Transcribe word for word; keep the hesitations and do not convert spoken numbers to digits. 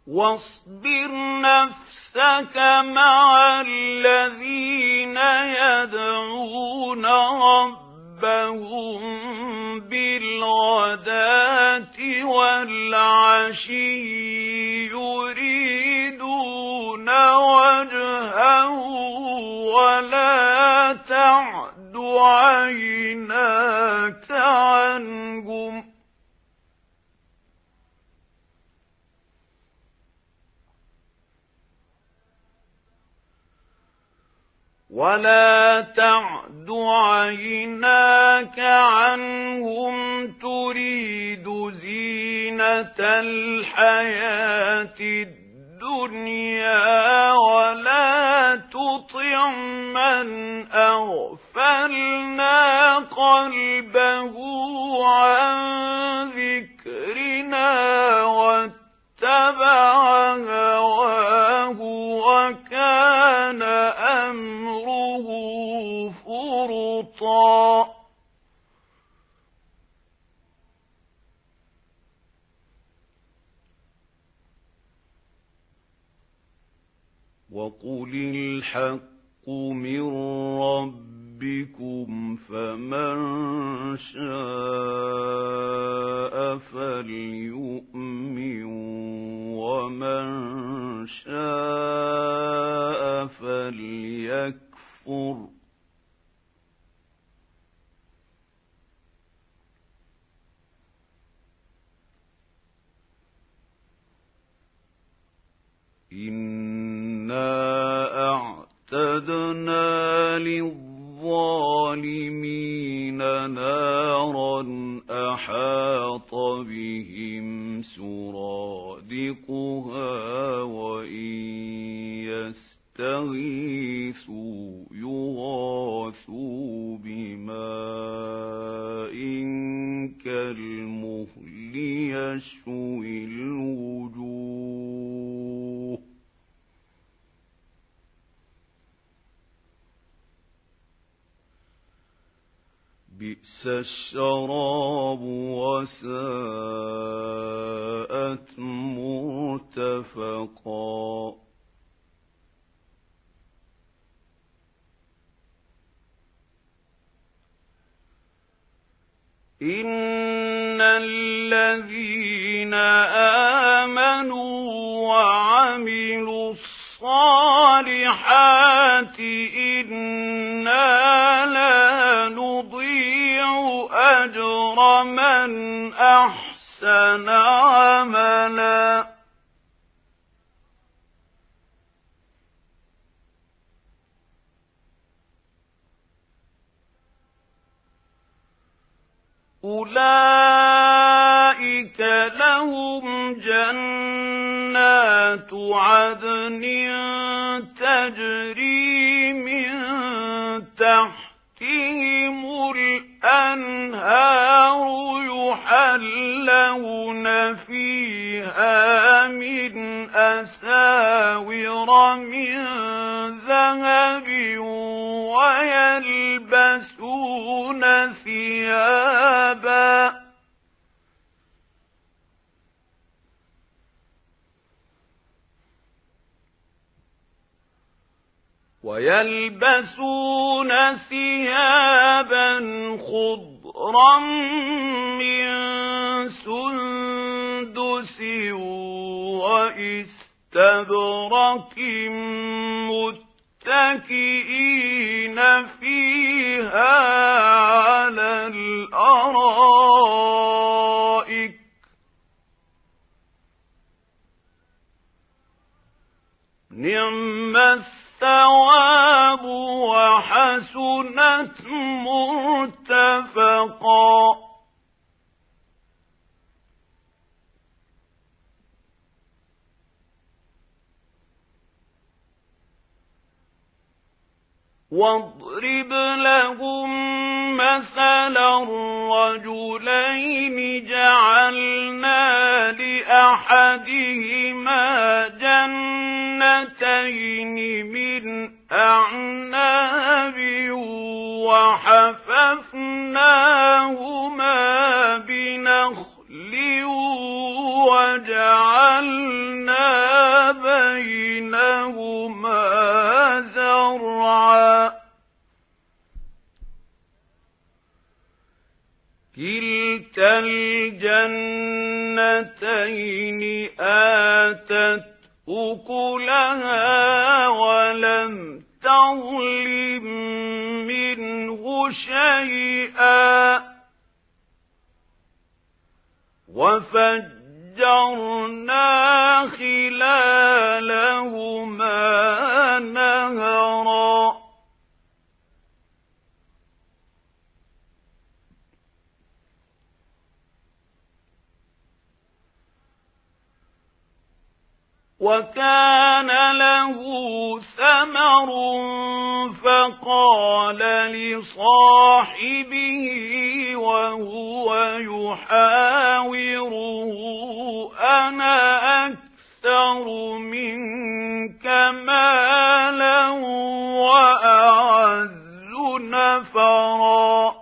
واصبر نفسك مع الذين يدعون ربهم بالغداة والعشي يريدون وجهه ولا تعد عيناك عنهم ولا تعد عيناك عنهم تريد زينة الحياة الدنيا ولا تطع من أغفلنا قلبه عن ذكرنا واتبع هواه وكان أمره فرطا وقل الحق من ربكم فمن شاء فليؤمن ومن شاء فليكفر إنا أعتدنا للظالمين نارا أحاط بهم سرادقها وإن يستغيثوا يغاثوا بماء كالمهل يشوي الوجوه بئس الشراب وساءت مرتفقا إن الذين آمنوا وعملوا الصالحات إنا لا نضيع أجر من أحسن عملا أولئك لهم جنات عدن تجري من تحتهم الأنهار يحلون فيها من أساور من ذهب ويلبسون ثيابا ويلبسون ثيابا خضرا من سندس وإستبرق متكئين فيها على الأرائك نعم الثواب وحسنت مرتفقا واضرب لهم مثلا رجلين جعلنا لأحدهما جنتين من أعناب وحففناهما بنخل وجعلنا كِلْتَا الْجَنَّتَيْنِ آتَتْ أُكُلَهَا وَلَمْ تَظْلِم مِّنْهُ شَيْئًا وَفَجَّرْنَا خِلَالَهُمَا نَهَرًا وَكَانَ لَهُ ثَمَرٌ فَقَالَ لِصَاحِبِهِ وَهُوَ يُحَاوِرُهُ أَنَا أَكْثَرُ مِنكَ مَالًا وَأَعَزُّ نَفَرًا